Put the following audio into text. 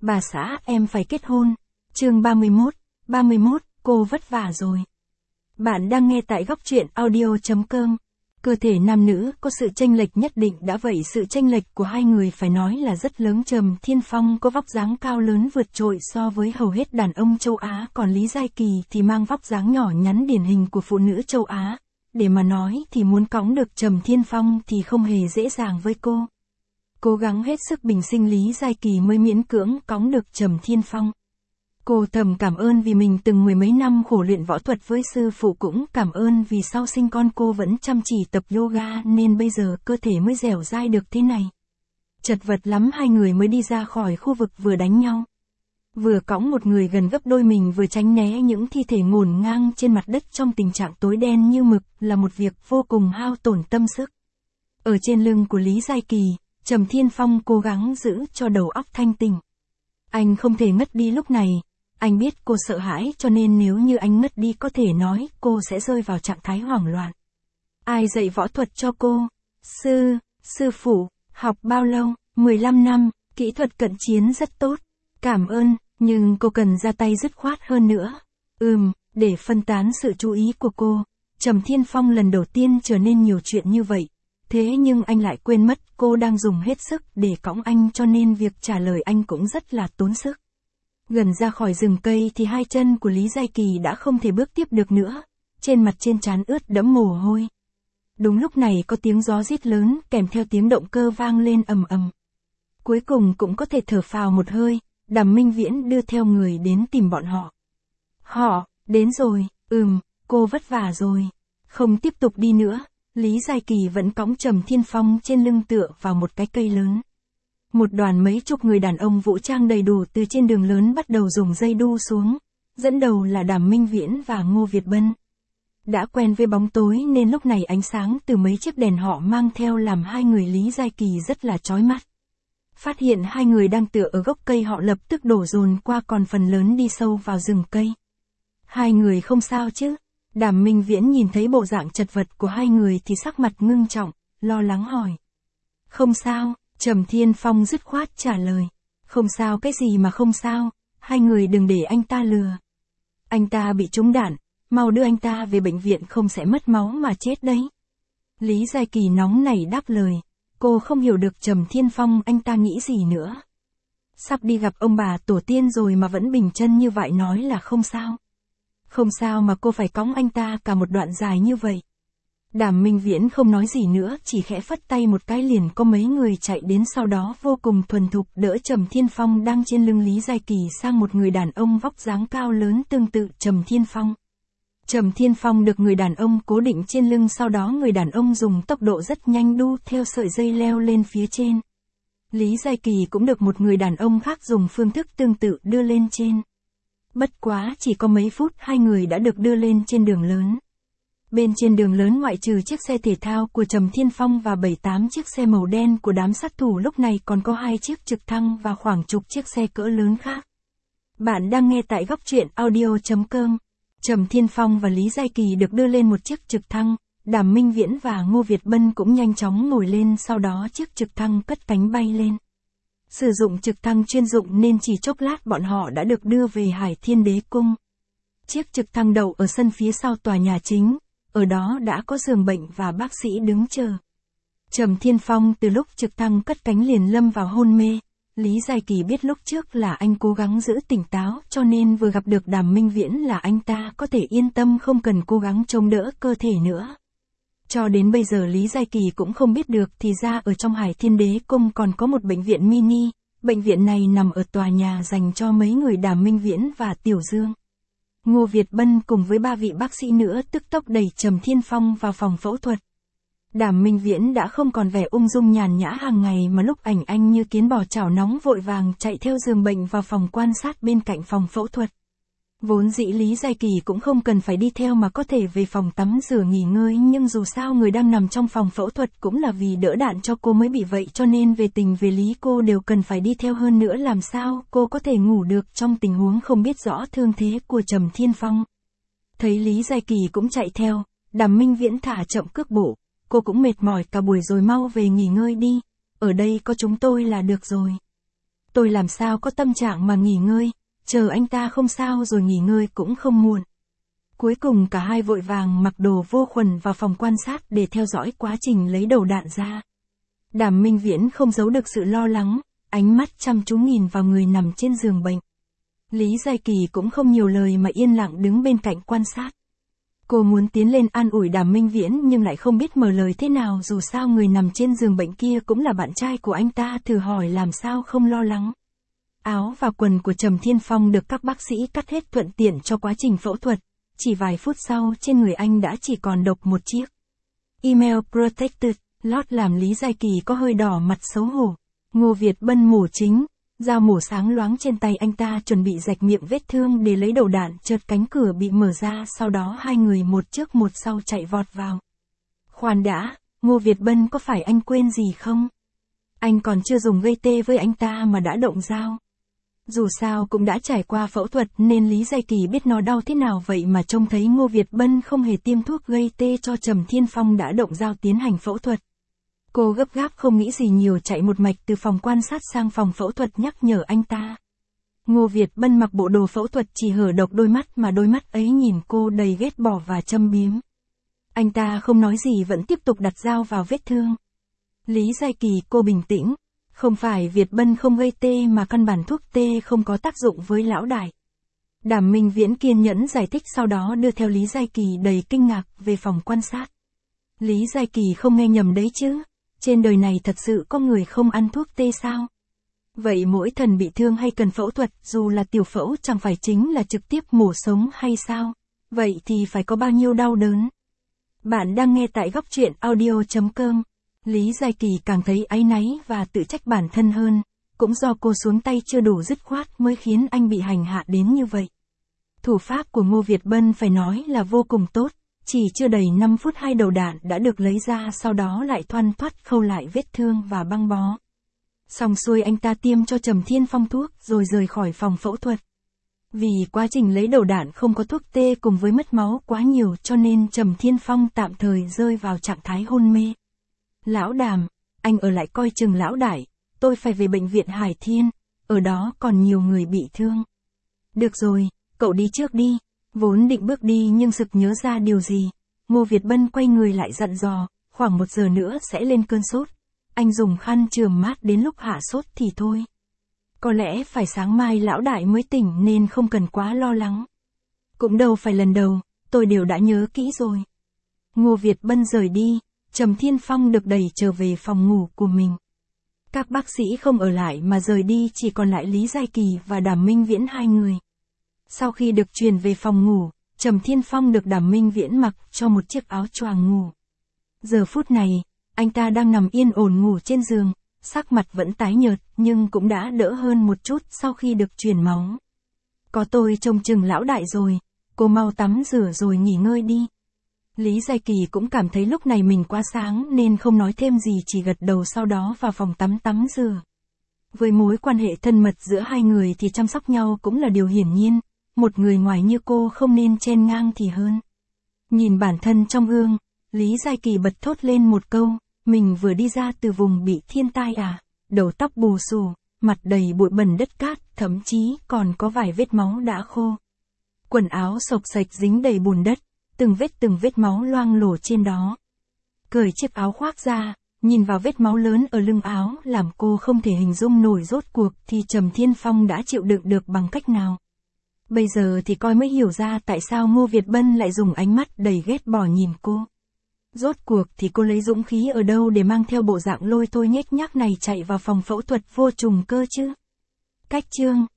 Bà xã em phải kết hôn. Chương 31, cô vất vả rồi. Bạn đang nghe tại góc truyện audio.com. Cơ thể nam nữ có sự chênh lệch nhất định, đã vậy sự chênh lệch của hai người phải nói là rất lớn. Trầm Thiên Phong có vóc dáng cao lớn vượt trội so với hầu hết đàn ông châu Á, còn Lý Giai Kỳ thì mang vóc dáng nhỏ nhắn điển hình của phụ nữ châu Á. Để mà nói thì muốn cõng được Trầm Thiên Phong thì không hề dễ dàng với cô. Cố gắng hết sức bình sinh Lý Giai Kỳ mới miễn cưỡng cõng được Trầm Thiên Phong. Cô thầm cảm ơn vì mình từng mười mấy năm khổ luyện võ thuật với sư phụ, cũng cảm ơn vì sau sinh con cô vẫn chăm chỉ tập yoga nên bây giờ cơ thể mới dẻo dai được thế này. Chật vật lắm hai người mới đi ra khỏi khu vực vừa đánh nhau. Vừa cõng một người gần gấp đôi mình vừa tránh né những thi thể ngổn ngang trên mặt đất trong tình trạng tối đen như mực là một việc vô cùng hao tổn tâm sức. Ở trên lưng của Lý Giai Kỳ, Trầm Thiên Phong cố gắng giữ cho đầu óc thanh tỉnh. Anh không thể ngất đi lúc này. Anh biết cô sợ hãi cho nên nếu như anh ngất đi có thể nói cô sẽ rơi vào trạng thái hoảng loạn. Ai dạy võ thuật cho cô? Sư phụ, học bao lâu? 15 năm, kỹ thuật cận chiến rất tốt. Cảm ơn, nhưng cô cần ra tay dứt khoát hơn nữa. Để phân tán sự chú ý của cô, Trầm Thiên Phong lần đầu tiên trở nên nhiều chuyện như vậy. Thế nhưng anh lại quên mất cô đang dùng hết sức để cõng anh cho nên việc trả lời anh cũng rất là tốn sức. Gần ra khỏi rừng cây thì hai chân của Lý Giai Kỳ đã không thể bước tiếp được nữa, trên mặt trên trán ướt đẫm mồ hôi. Đúng lúc này có tiếng gió rít lớn kèm theo tiếng động cơ vang lên ầm ầm. Cuối cùng cũng có thể thở phào một hơi, Đàm Minh Viễn đưa theo người đến tìm bọn họ. Họ, đến rồi, cô vất vả rồi. Không tiếp tục đi nữa, Lý Giai Kỳ vẫn cõng Trầm Thiên Phong trên lưng tựa vào một cái cây lớn. Một đoàn mấy chục người đàn ông vũ trang đầy đủ từ trên đường lớn bắt đầu dùng dây đu xuống, dẫn đầu là Đàm Minh Viễn và Ngô Việt Bân. Đã quen với bóng tối nên lúc này ánh sáng từ mấy chiếc đèn họ mang theo làm hai người Lý Giai Kỳ rất là chói mắt. Phát hiện hai người đang tựa ở gốc cây họ lập tức đổ dồn qua, còn phần lớn đi sâu vào rừng cây. Hai người không sao chứ? Đàm Minh Viễn nhìn thấy bộ dạng chật vật của hai người thì sắc mặt ngưng trọng, lo lắng hỏi. Không sao. Trầm Thiên Phong dứt khoát trả lời. Không sao cái gì mà không sao, hai người đừng để anh ta lừa. Anh ta bị trúng đạn, mau đưa anh ta về bệnh viện không sẽ mất máu mà chết đấy. Lý Giai Kỳ nóng nảy đáp lời, cô không hiểu được Trầm Thiên Phong anh ta nghĩ gì nữa. Sắp đi gặp ông bà tổ tiên rồi mà vẫn bình chân như vậy nói là không sao. Không sao mà cô phải cõng anh ta cả một đoạn dài như vậy. Đàm Minh Viễn không nói gì nữa, chỉ khẽ phất tay một cái liền có mấy người chạy đến, sau đó vô cùng thuần thục đỡ Trầm Thiên Phong đang trên lưng Lý Giai Kỳ sang một người đàn ông vóc dáng cao lớn tương tự Trầm Thiên Phong. Trầm Thiên Phong được người đàn ông cố định trên lưng, sau đó người đàn ông dùng tốc độ rất nhanh đu theo sợi dây leo lên phía trên. Lý Giai Kỳ cũng được một người đàn ông khác dùng phương thức tương tự đưa lên trên. Bất quá chỉ có mấy phút hai người đã được đưa lên trên đường lớn. Bên trên đường lớn ngoại trừ chiếc xe thể thao của Trầm Thiên Phong và 7-8 chiếc xe màu đen của đám sát thủ, lúc này còn có 2 chiếc trực thăng và khoảng chục chiếc xe cỡ lớn khác. Bạn đang nghe tại góc truyện audio.com. Trầm Thiên Phong và Lý Giai Kỳ được đưa lên một chiếc trực thăng, Đàm Minh Viễn và Ngô Việt Bân cũng nhanh chóng ngồi lên, sau đó chiếc trực thăng cất cánh bay lên. Sử dụng trực thăng chuyên dụng nên chỉ chốc lát bọn họ đã được đưa về Hải Thiên Đế Cung. Chiếc trực thăng đậu ở sân phía sau tòa nhà chính. Ở đó đã có giường bệnh và bác sĩ đứng chờ. Trầm Thiên Phong từ lúc trực thăng cất cánh liền lâm vào hôn mê. Lý Giai Kỳ biết lúc trước là anh cố gắng giữ tỉnh táo cho nên vừa gặp được Đàm Minh Viễn là anh ta có thể yên tâm không cần cố gắng chống đỡ cơ thể nữa. Cho đến bây giờ Lý Giai Kỳ cũng không biết được thì ra ở trong Hải Thiên Đế Cung còn có một bệnh viện mini. Bệnh viện này nằm ở tòa nhà dành cho mấy người Đàm Minh Viễn và Tiểu Dương. Ngô Việt Bân cùng với 3 vị bác sĩ nữa tức tốc đẩy Trầm Thiên Phong vào phòng phẫu thuật. Đàm Minh Viễn đã không còn vẻ ung dung nhàn nhã hàng ngày mà lúc anh như kiến bò chảo nóng vội vàng chạy theo giường bệnh vào phòng quan sát bên cạnh phòng phẫu thuật. Vốn dĩ Lý Giai Kỳ cũng không cần phải đi theo mà có thể về phòng tắm rửa nghỉ ngơi, nhưng dù sao người đang nằm trong phòng phẫu thuật cũng là vì đỡ đạn cho cô mới bị vậy, cho nên về tình về lý cô đều cần phải đi theo, hơn nữa làm sao cô có thể ngủ được trong tình huống không biết rõ thương thế của Trầm Thiên Phong. Thấy Lý Giai Kỳ cũng chạy theo, Đàm Minh Viễn thả chậm cước bộ, cô cũng mệt mỏi cả buổi rồi, mau về nghỉ ngơi đi, ở đây có chúng tôi là được rồi. tôi làm sao có tâm trạng mà nghỉ ngơi, chờ anh ta không sao rồi nghỉ ngơi cũng không muộn. Cuối cùng cả hai vội vàng mặc đồ vô khuẩn vào phòng quan sát để theo dõi quá trình lấy đầu đạn ra. Đàm Minh Viễn không giấu được sự lo lắng, ánh mắt chăm chú nhìn vào người nằm trên giường bệnh. Lý Giai Kỳ cũng không nhiều lời mà yên lặng đứng bên cạnh quan sát. Cô muốn tiến lên an ủi Đàm Minh Viễn nhưng lại không biết mở lời thế nào, dù sao người nằm trên giường bệnh kia cũng là bạn trai của anh ta, thử hỏi làm sao không lo lắng. Áo và quần của Trầm Thiên Phong được các bác sĩ cắt hết thuận tiện cho quá trình phẫu thuật. Chỉ vài phút sau trên người anh đã chỉ còn độc một chiếc Email Protected Lót làm Lý Giai Kỳ có hơi đỏ mặt xấu hổ. Ngô Việt Bân mổ chính, dao mổ sáng loáng trên tay anh ta chuẩn bị rạch miệng vết thương để lấy đầu đạn, chợt cánh cửa bị mở ra, sau đó hai người một trước một sau chạy vọt vào. Khoan đã, Ngô Việt Bân có phải anh quên gì không? Anh còn chưa dùng gây tê với anh ta mà đã động dao. Dù sao cũng đã trải qua phẫu thuật nên Lý Giai Kỳ biết nó đau thế nào, vậy mà trông thấy Ngô Việt Bân không hề tiêm thuốc gây tê cho Trầm Thiên Phong đã động dao tiến hành phẫu thuật. Cô gấp gáp không nghĩ gì nhiều chạy một mạch từ phòng quan sát sang phòng phẫu thuật nhắc nhở anh ta. Ngô Việt Bân mặc bộ đồ phẫu thuật chỉ hở độc đôi mắt mà đôi mắt ấy nhìn cô đầy ghét bỏ và châm biếm. Anh ta không nói gì vẫn tiếp tục đặt dao vào vết thương. Lý Giai Kỳ, cô bình tĩnh. Không phải Việt Bân không gây tê mà căn bản thuốc tê không có tác dụng với lão đại. Đàm Minh Viễn kiên nhẫn giải thích, sau đó đưa theo Lý Giai Kỳ đầy kinh ngạc về phòng quan sát. Lý Giai Kỳ không nghe nhầm đấy chứ? Trên đời này thật sự có người không ăn thuốc tê sao? Vậy mỗi thần bị thương hay cần phẫu thuật, dù là tiểu phẫu chẳng phải chính là trực tiếp mổ sống hay sao? Vậy thì phải có bao nhiêu đau đớn? Bạn đang nghe tại Góc Truyện Audio.com. Lý Giai Kỳ càng thấy áy náy và tự trách bản thân hơn, cũng do cô xuống tay chưa đủ dứt khoát mới khiến anh bị hành hạ đến như vậy. Thủ pháp của Ngô Việt Bân phải nói là vô cùng tốt, chỉ chưa đầy 5 phút hai đầu đạn đã được lấy ra, sau đó lại thoăn thoắt khâu lại vết thương và băng bó. Xong xuôi anh ta tiêm cho Trầm Thiên Phong thuốc rồi rời khỏi phòng phẫu thuật. Vì quá trình lấy đầu đạn không có thuốc tê cùng với mất máu quá nhiều cho nên Trầm Thiên Phong tạm thời rơi vào trạng thái hôn mê. Lão Đàm, anh ở lại coi chừng lão đại, tôi phải về bệnh viện Hải Thiên, ở đó còn nhiều người bị thương. Được rồi, cậu đi trước đi. Vốn định bước đi nhưng sực nhớ ra điều gì. Ngô Việt Bân quay người lại dặn dò, khoảng 1 giờ nữa sẽ lên cơn sốt. Anh dùng khăn chườm mát đến lúc hạ sốt thì thôi. Có lẽ phải sáng mai lão đại mới tỉnh nên không cần quá lo lắng. Cũng đâu phải lần đầu, tôi đều đã nhớ kỹ rồi. Ngô Việt Bân rời đi, Trầm Thiên Phong được đẩy trở về phòng ngủ của mình. Các bác sĩ không ở lại mà rời đi, chỉ còn lại Lý Giai Kỳ và Đàm Minh Viễn hai người. Sau khi được truyền về phòng ngủ, Trầm Thiên Phong được Đàm Minh Viễn mặc cho một chiếc áo choàng ngủ. Giờ phút này, anh ta đang nằm yên ổn ngủ trên giường, sắc mặt vẫn tái nhợt nhưng cũng đã đỡ hơn một chút sau khi được truyền máu. Có tôi trông chừng lão đại rồi, cô mau tắm rửa rồi nghỉ ngơi đi. Lý Giai Kỳ cũng cảm thấy lúc này mình quá sáng nên không nói thêm gì, chỉ gật đầu sau đó vào phòng tắm rửa. Với mối quan hệ thân mật giữa hai người thì chăm sóc nhau cũng là điều hiển nhiên, một người ngoài như cô không nên chen ngang thì hơn. Nhìn bản thân trong gương, Lý Giai Kỳ bật thốt lên một câu, mình vừa đi ra từ vùng bị thiên tai à, đầu tóc bù xù, mặt đầy bụi bẩn đất cát, thậm chí còn có vài vết máu đã khô. Quần áo xộc xệch dính đầy bùn đất, từng vết máu loang lổ trên đó. Cởi chiếc áo khoác ra, nhìn vào vết máu lớn ở lưng áo làm cô không thể hình dung nổi rốt cuộc thì Trầm Thiên Phong đã chịu đựng được bằng cách nào. Bây giờ thì coi mới hiểu ra tại sao Ngô Việt Bân lại dùng ánh mắt đầy ghét bỏ nhìn cô. Rốt cuộc thì cô lấy dũng khí ở đâu để mang theo bộ dạng lôi thôi nhếch nhác này chạy vào phòng phẫu thuật vô trùng cơ chứ? Cách chương